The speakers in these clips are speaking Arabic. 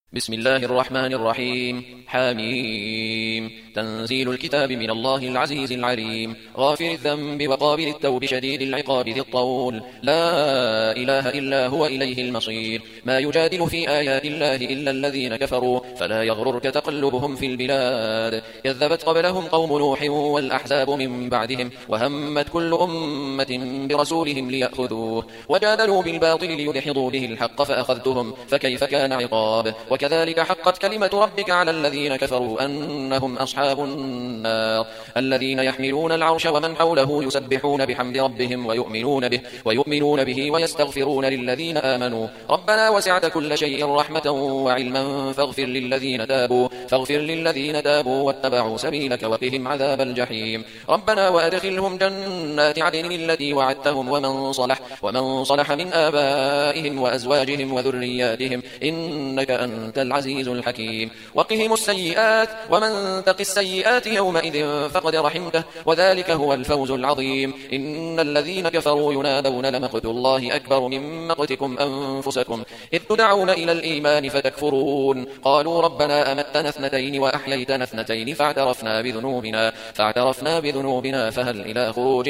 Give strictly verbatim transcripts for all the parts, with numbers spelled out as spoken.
بسم الله الرحمن الرحيم. حميم. تنزيل الكتاب من الله العزيز العليم، غافر الذنب وقابل التوب شديد العقاب ذي الطول، لا إله إلا هو إليه المصير. ما يجادل في آيات الله إلا الذين كفروا، فلا يغررك تقلبهم في البلاد. كذبت قبلهم قوم نوح والأحزاب من بعدهم، وهمت كل أمة برسولهم ليأخذوه، وجادلوا بالباطل ليدحضوا به الحق فأخذتهم، فكيف كان عقاب. وكذلك حقت كلمة ربك على الذين كفروا أنهم أصحاب النار. الذين يحملون العرش ومن حوله يسبحون بحمد ربهم ويؤمنون به ويؤمنون به ويستغفرون للذين آمنوا ربنا وسعت كل شيء رحمة وعلما فاغفر للذين تابوا فاغفر للذين تابوا واتبعوا سبيلك وقهم عذاب الجحيم. ربنا وأدخلهم جنات عدن التي وعدتهم ومن صلح ومن صلح من آبائهم وأزواجهم وذرياتهم إنك أنت العزيز الحكيم. وقهم السيئات ومن تق السيئات يومئذ فقد رحمته وذلك هو الفوز العظيم. إن الذين كفروا ينادون لمقت الله أكبر من مقتكم أنفسكم إذ تدعون إلى الإيمان فتكفرون. قالوا ربنا أمتنا اثنتين وأحييتنا اثنتين فاعترفنا بذنوبنا فاعترفنا بذنوبنا فهل إلى خروج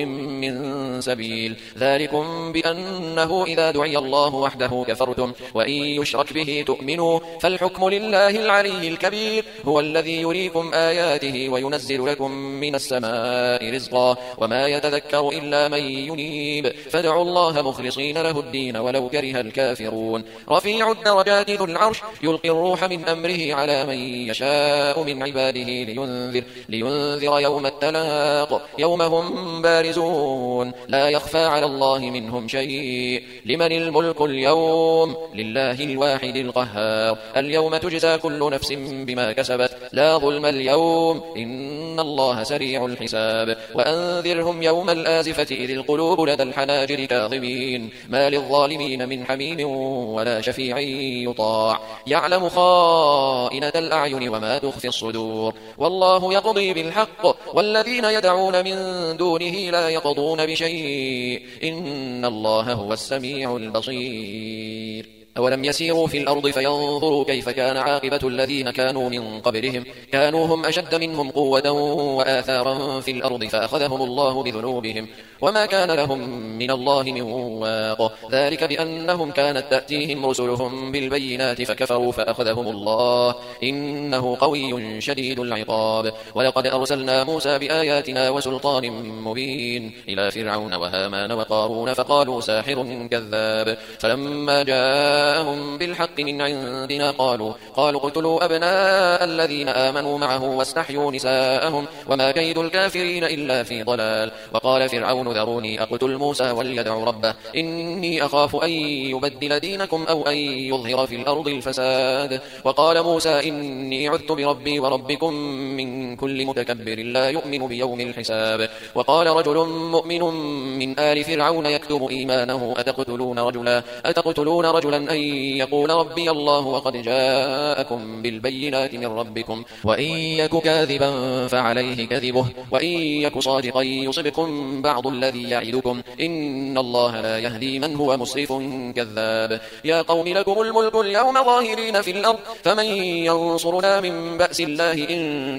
من سبيل. ذلكم بأنه إذا دعي الله وحده كفرتم وإن يشرك به تؤمنوا فالحكم لله العلي الكبير. هو الذي يريكم آياته وينزل لكم من السماء رزقا وما يتذكر إلا من ينيب فادعوا الله مخلصين له الدين ولو كره الكافرون. رفيع الدرجات ذو العرش يلقي الروح من أمره على من يشاء من عباده لينذر, لينذر يوم التلاق يوم هم بارزون لا يخفى على الله منهم شيء. لمن الملك اليوم لله الواحد القهار. اليوم تجزى كل نفس بما كسبت لا ظلم اليوم إن الله سريع الحساب. وأنذرهم يوم الآزفة إذ القلوب لدى الحناجر كاظمين ما للظالمين من حميم ولا شفيع يطاع يعلم خائنة الأعين وما تخفي الصدور. والله يقضي بالحق والذين يدعون من دونه لا يقضون بشيء إن الله هو السميع البصير. أولم يسيروا في الأرض فينظروا كيف كان عاقبة الذين كانوا من قبلهم كانوا هم أشد منهم قوة وآثارا في الأرض فأخذهم الله بذنوبهم وما كان لهم من الله من واق. ذلك بأنهم كانت تأتيهم رسلهم بالبينات فكفروا فأخذهم الله إنه قوي شديد العقاب. ولقد أرسلنا موسى بآياتنا وسلطان مبين إلى فرعون وهامان وقارون فقالوا ساحر كذاب فلما جاء جاءهم بالحق من عندنا قالوا قالوا اقتلوا أبناء الذين آمنوا معه واستحيوا نساءهم وما كيد الكافرين إلا في ضلال. وقال فرعون ذروني أقتل موسى وليدع ربه إني أخاف أن يبدل دينكم أو أن يظهر في الأرض الفساد. وقال موسى إني عذت بربي وربكم من كل متكبر لا يؤمن بيوم الحساب. وقال رجل مؤمن من آل فرعون يكتب إيمانه أتقتلون رجلا أتقتلون رجلا أن يقول ربي الله وقد جاءكم بالبينات من ربكم وإن يك كاذبا فعليه كذبه وإن يك صادقا يصبكم بعض الذي يعدكم إن الله لا يهدي من هو مسرف كذاب. يا قوم لكم الملك اليوم ظاهرين في الأرض فمن ينصرنا من بأس الله إن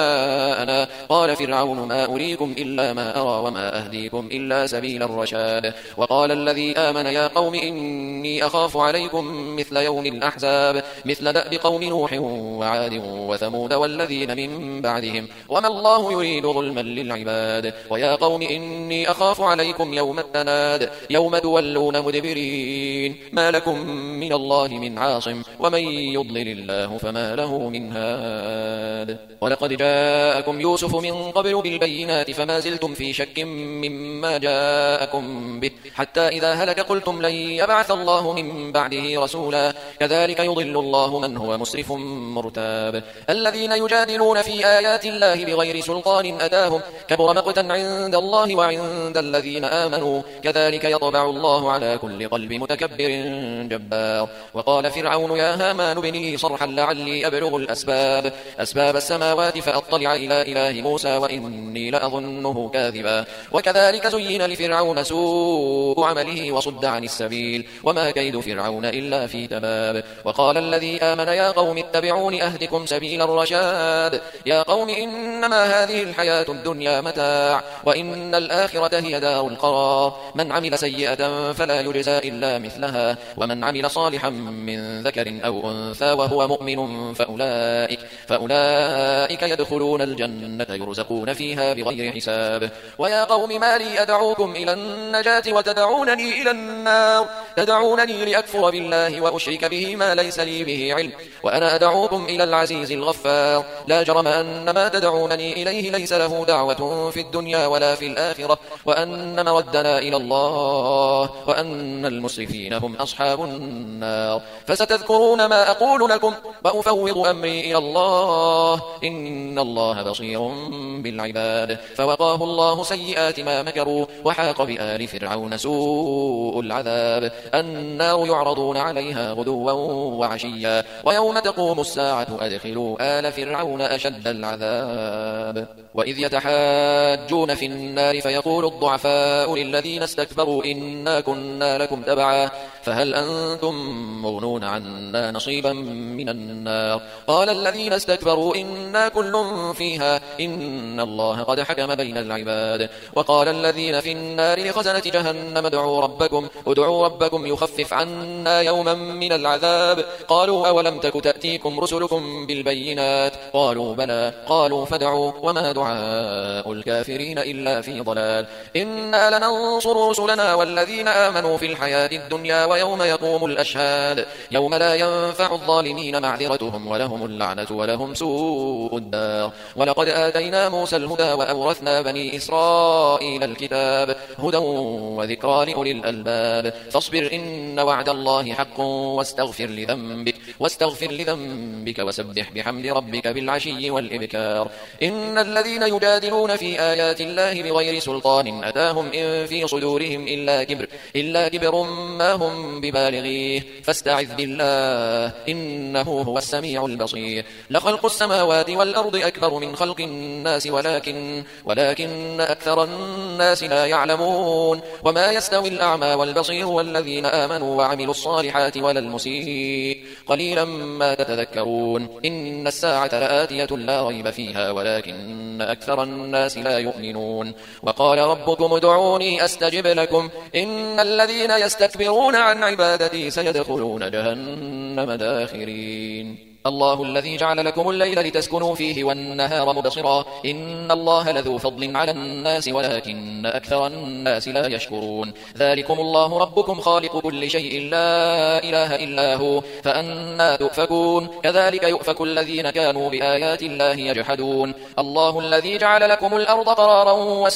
جاءنا. قال فرعون ما أريكم إلا ما أرى وما أهديكم إلا سبيل الرشاد. وقال الذي آمن يا قوم إني أخاف عليكم مثل يوم الأحزاب مثل دأب قوم نوح وعاد وثمود والذين من بعدهم وما الله يريد ظلما للعباد. ويا قوم إني أخاف عليكم يوم التناد يوم تولون مدبرين ما لكم من الله من عاصم ومن يضلل الله فما له من هاد. ولقد جاءكم يوسف من قبل بالبينات فما زلتم في شك مما جاءكم به حتى إذا هلك قلتم لن يبعث الله من بعده رسولا كذلك يضل الله من هو مسرف مرتاب. الذين يجادلون في آيات الله بغير سلطان أتاهم كبر مقتا عند الله وعند الذين آمنوا كذلك يطبع الله على كل قلب متكبر جبار. وقال فرعون يا هامان ابن لي صرحا لعلي أبلغ الأسباب أسباب السماوات فأطلع إلى إله موسى وإني لأظنه كاذبا. وكذلك زين لفرعون سوء عمله وصد عن السبيل وما كيد فرعون فرعون إلا في تباب. وقال الذي آمن يا قوم اتبعون أهدكم سبيل الرشاد. يا قوم إنما هذه الحياة الدنيا متاع وإن الآخرة هي دار القرار. من عمل سيئة فلا يجزى إلا مثلها ومن عمل صالحا من ذكر أو أنثى وهو مؤمن فأولئك, فأولئك يدخلون الجنة يرزقون فيها بغير حساب. ويا قوم ما لي أدعوكم إلى النجاة وتدعونني إلى النار. تدعونني لأكفر بالله وأشرك به ما ليس لي به علم وأنا أدعوكم إلى العزيز الغفار. لا جرم أن ما تدعونني إليه ليس له دعوة في الدنيا ولا في الآخرة وأن مردنا إلى الله وأن المسرفين هم أصحاب النار. فستذكرون ما أقول لكم وأفوض أمري إلى الله إن الله بصير بالعباد. فوقاه الله سيئات ما مكروا وحاق بآل فرعون سوء العذاب. النار يعرضون عليها غدوا وعشيا ويوم تقوم الساعة أدخلوا آل فرعون أشد العذاب. وإذ يتحاجون في النار فيقول الضعفاء للذين استكبروا إنا كنا لكم تبعا فهل أنتم مغنون عنا نصيبا من النار. قال الذين استكبروا إنا كل فيها إن الله قد حكم بين العباد. وقال الذين في النار لخزنة جهنم ادعوا ربكم, ادعوا ربكم يخفف عنا يوما من العذاب. قالوا أولم تك تأتيكم رسلكم بالبينات قالوا بلى قالوا فادعوا وما دعاء الكافرين إلا في ضلال. إنا لننصر رسلنا والذين آمنوا في الحياة الدنيا ويوم يقوم الأشهاد يوم لا ينفع الظالمين معذرتهم ولهم اللعنة ولهم سوء الدار. ولقد آتينا موسى الهدى وأورثنا بني إسرائيل الكتاب هدى وذكرى لأولي الألباب. فاصبر إن وعد الله حق واستغفر لذنبك, واستغفر لذنبك وسبح بحمد ربك بالعشي والإبكار. إن الذين يجادلون في آيات الله بغير سلطان أتاهم إن في صدورهم إلا كبر, إلا كبر ما هم ببالغيه فاستعذ بالله إنه هو السميع البصير. لخلق السماوات والأرض أكبر من خلق الناس ولكن, ولكن أكثر الناس لا يعلمون. وما يستوي الأعمى والبصير والذين آمنوا وعملوا الصالحات ولا المسيء قليلا ما تتذكرون. إن الساعة لآتية لا ريب فيها ولكن أكثر الناس لا يؤمنون. وقال ربكم ادعوني أستجب لكم إن الذين يستكبرون عن عبادتي سيدخلون جهنم داخرين. الله الذي جعل لكم الليل لتسكنوا فيه والنهار مبصرا إن الله لذو فضل على الناس ولكن أكثر الناس لا يشكرون. ذلكم الله ربكم خالق كل شيء لا إله إلا هو فأنا تؤفكون. كذلك يؤفك الذين كانوا بآيات الله يجحدون. الله الذي جعل لكم الأرض قرارا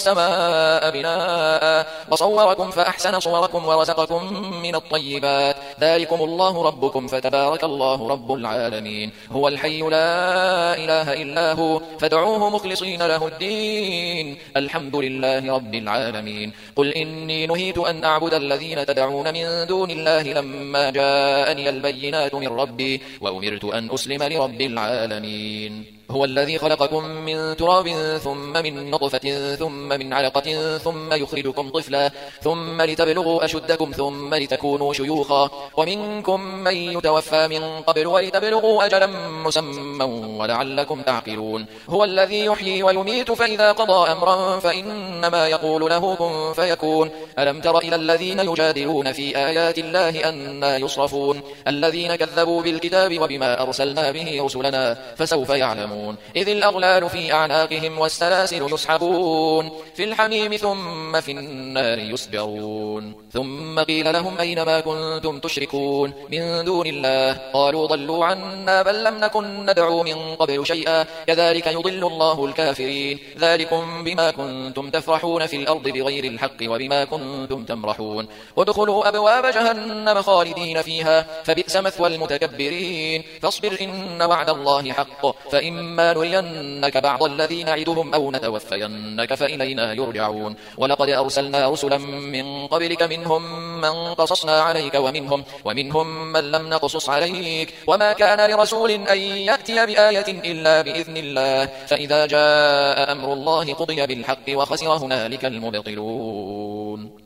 والسماء بناء وصوركم فأحسن صوركم ورزقكم من الطيبات. ذلكم الله ربكم فتبارك الله رب العالمين. هو الحي لا إله إلا هو فادعوه مخلصين له الدين الحمد لله رب العالمين. قل إني نهيت أن أعبد الذين تدعون من دون الله لما جاءني البينات من ربي وأمرت أن أسلم لرب العالمين. هو الذي خلقكم من تراب ثم من نطفة ثم من علقة ثم يخرجكم طفلا ثم لتبلغوا أشدكم ثم لتكونوا شيوخا ومنكم من يتوفى من قبل ولتبلغوا أجلا مسمى ولعلكم تعقلون. هو الذي يحيي ويميت فإذا قضى أمرا فإنما يقول له كن فيكون. ألم تر إلى الذين يجادلون في آيات الله أنى يصرفون الذين كذبوا بالكتاب وبما أرسلنا به رسلنا فسوف يعلمون. إذ الأغلال في أعناقهم والسلاسل يسحبون في الحميم ثم في النار يسجرون. ثم قيل لهم أين ما كنتم تشركون من دون الله قالوا ضلوا عنا بل لم نكن ندعو من قبل شيئا كذلك يضل الله الكافرين. ذلكم بما كنتم تفرحون في الأرض بغير الحق وبما كنتم تمرحون. وادخلوا أبواب جهنم خالدين فيها فبئس مثوى المتكبرين. فاصبر إن وعد الله حق فإما نرينك بعض الذي نعدهم أو نتوفينك فإلينا يرجعون. ولقد أرسلنا رسلا من قبلك منهم من قصصنا عليك ومنهم, ومنهم من لم نقصص عليك وما كان لرسول أن يأتي بآية إلا بإذن الله فإذا جاء أمر الله قضي بالحق وخسر هنالك المبطلون.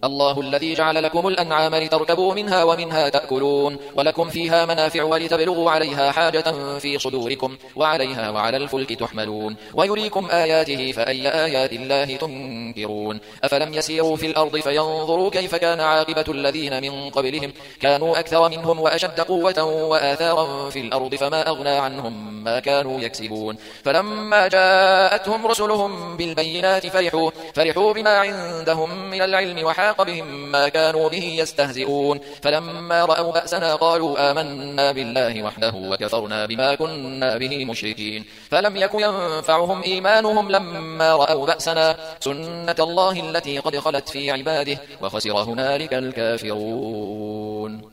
الله الذي جعل لكم الأنعام لتركبوا منها ومنها تأكلون ولكم فيها منافع ولتبلغوا عليها حاجة في صدوركم وعليها وعلى الفلك تحملون ويريكم آياته فأي آيات الله تنكرون أفلم يسيروا في الأرض فينظروا كيف كان عاقبة الذين من قبلهم كانوا أكثر منهم وأشد قوة وآثارا في الأرض فما أغنى عنهم ما كانوا يكسبون فلما جاءتهم رسلهم بالبينات فرحوا, فرحوا بما عندهم من العلم وحاق بهم ما كانوا به يستهزئون فلما رأوا بأسنا قالوا آمنا بالله وحده وكفرنا بما كنا به مشركين فلم يكن ينفعهم إيمانهم لما رأوا بأسنا سنة الله التي قد خلت في عباده وخسر هنالك الكافرون.